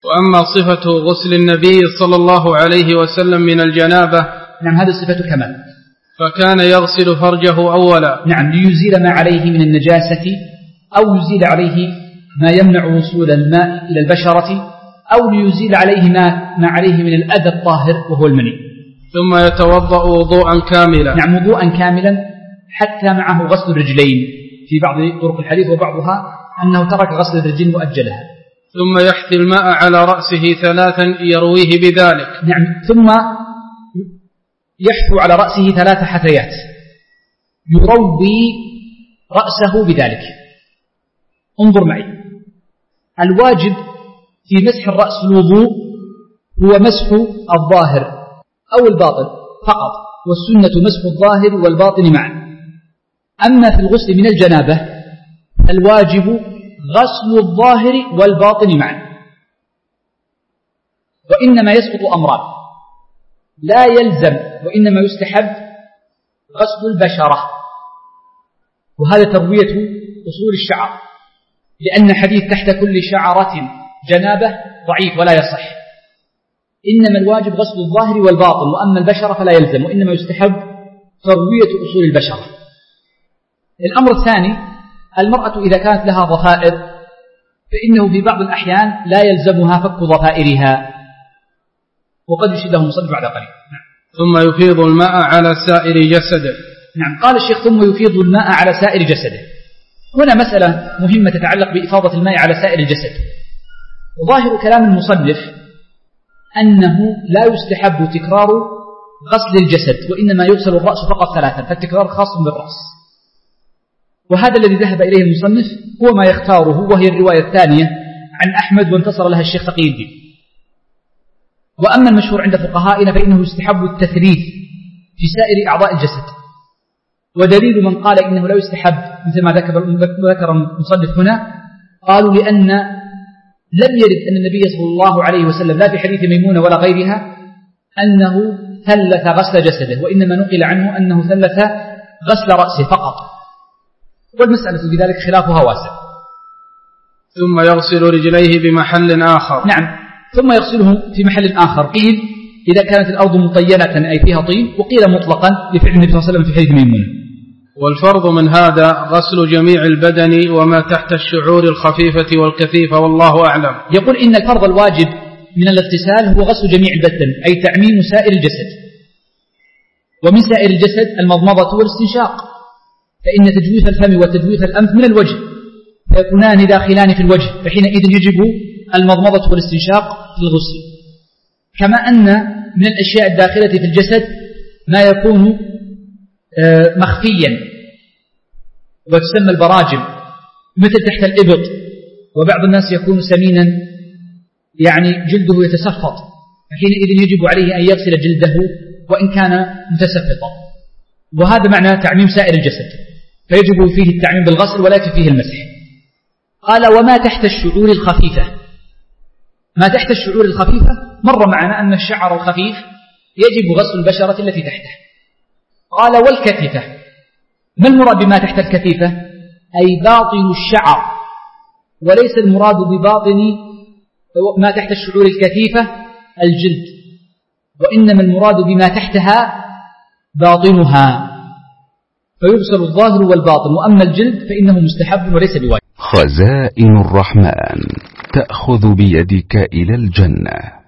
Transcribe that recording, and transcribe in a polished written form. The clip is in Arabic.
وأما صفة غسل النبي صلى الله عليه وسلم من الجنابة، نعم، هذه صفة كمال، فكان يغسل فرجه أولا، نعم، ليزيل ما عليه من النجاسة أو يزيل عليه ما يمنع وصول الماء إلى البشرة، أو ليزيل عليه ما عليه من الأذى الطاهر وهو المني. ثم يتوضأ وضوءا كاملا، نعم، وضوءا كاملا، حتى معه غسل الرجلين في بعض طرق الحديث، وبعضها أنه ترك غسل الرجلين مؤجلها. ثم يحثي الماء على رأسه 3 يرويه بذلك، نعم، ثم يحثو على رأسه 3 حثيات يروي رأسه بذلك. انظر معي، الواجب في مسح الرأس الوضوء هو مسح الظاهر أو الباطن فقط، والسنة مسح الظاهر والباطن معا. أما في الغسل من الجنابة الواجب غسل الظاهر والباطن معا، وإنما يسقط أمران، لا يلزم وإنما يستحب غسل البشرة، وهذا تروية أصول الشعر، لأن حديث تحت كل شعرة جنابة ضعيف ولا يصح. إنما الواجب غسل الظاهر والباطن، وأما البشرة فلا يلزم، وإنما يستحب تروية أصول البشرة. الأمر الثاني، المرأة إذا كانت لها ضفائر فإنه في بعض الأحيان لا يلزمها فك ضفائرها، وقد يشير له المصنف بعد قليل. ثم يفيض الماء على سائر جسده. نعم، قال الشيخ ثم يفيض الماء على سائر جسده. هنا مسألة مهمة تتعلق بإفاضة الماء على سائر الجسد. وظاهر كلام المصنف أنه لا يستحب تكرار غسل الجسد، وإنما يغسل الرأس فقط 3، فالتكرار خاص بالرأس. وهذا الذي ذهب إليه المصنف هو ما يختاره، وهي الرواية الثانية عن أحمد وانتصر لها الشيخ تقي الدين. وأما المشهور عند فقهائنا فإنه يستحب التثليث في سائر أعضاء الجسد. ودليل من قال إنه لا يستحب مثل ما ذكر المصنف هنا، قالوا لأن لم يرد أن النبي صلى الله عليه وسلم لا في حديث ميمونة ولا غيرها أنه ثلث غسل جسده، وإنما نقل عنه أنه ثلث غسل رأسه فقط، والمسألة في ذلك خلافها واسع. ثم يغسل رجليه بمحل آخر. نعم، ثم يغسله في محل آخر. قيل إذا كانت الأرض مطينة أي فيها طين، وقيل مطلقا لفعل النبي صلى الله عليه وسلم في حديث ميمونة. والفرض من هذا غسل جميع البدن وما تحت الشعور الخفيفة والكثيفة، والله أعلم. يقول إن الفرض الواجب من الاغتسال هو غسل جميع البدن، أي تعميم سائر الجسد. ومن سائر الجسد المضمضة والاستنشاق، فإن تجويف الفم وتجويف الأنف من الوجه فيكونان داخلان في الوجه، فحينئذ يجب المضمضة والاستنشاق في الغسل. كما أن من الأشياء الداخلة في الجسد ما يكون مخفيا وتسمى البراجم، مثل تحت الإبط، وبعض الناس يكون سمينا يعني جلده يتسفط، فحينئذ يجب عليه أن يغسل جلده وإن كان متسفطا. وهذا معنى تعميم سائر الجسد، فيجب فيه التعميم بالغسل ولا يكفي فيه المسح. قال وما تحت الشعور الخفيفة. ما تحت الشعور الخفيفة مر معنا أن الشعر الخفيف يجب غسل البشرة التي تحته. قال والكتفة. ما المراد بما تحت الكتفة؟ أي باطن الشعر، وليس المراد بباطن ما تحت الشعور الكثيفة الجلد، وإنما المراد بما تحتها باطنها، فيغسل الظاهر والباطن، وأما الجلد فإنه مستحب وليس بواجب. خزائن الرحمن تأخذ بيدك إلى الجنة.